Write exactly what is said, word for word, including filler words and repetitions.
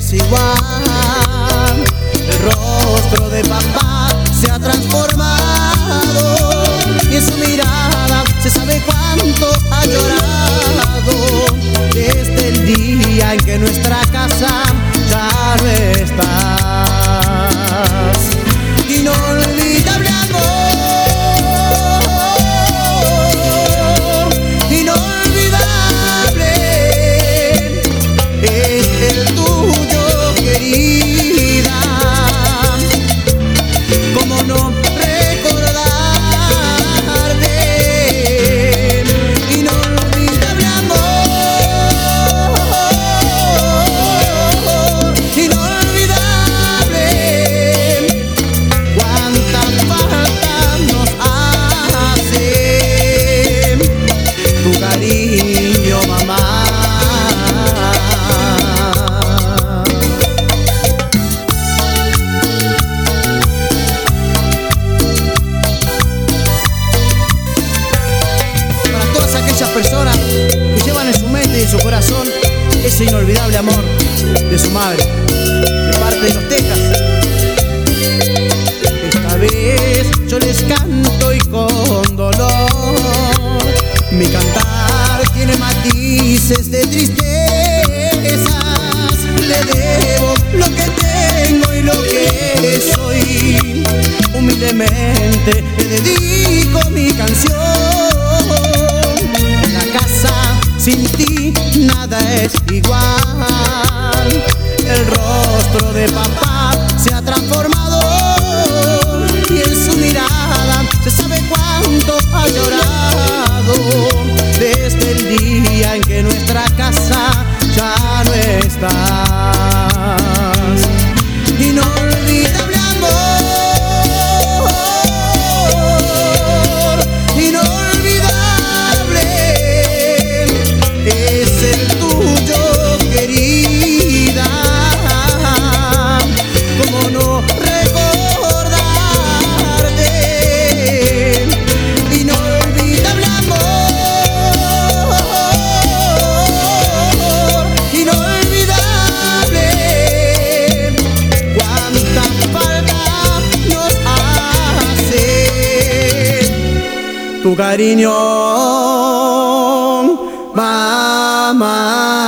es igual. El rostro de papá se ha transformado y en su mirada se sabe cuánto ha llorado desde el día en que nuestra casa ya no estás. Inolvidable amor, inolvidable es el tuyo, querida. ¿Cómo no recordarte? Inolvidable amor, inolvidable. Cuánta falta nos hace tu cariño, mamá. Aquellas personas que llevan en su mente y en su corazón ese inolvidable amor de su madre, de parte de los Texas. Esta vez yo les canto y con dolor mi cantar tiene matices de tristezas. Le debo lo que tengo y lo que soy. Humildemente le dedico mi canción. Sin ti nada es igual. El rostro de papá se ha transformado y en su mirada se sabe cuánto ha llorado desde el día en que nuestra casa ya no estás. Inolvidable amor, inolvidable es el tuyo, querida. ¿Cómo no recordarte? Inolvidable amor, inolvidable. Cuánta falta nos hace tu cariño, mamá.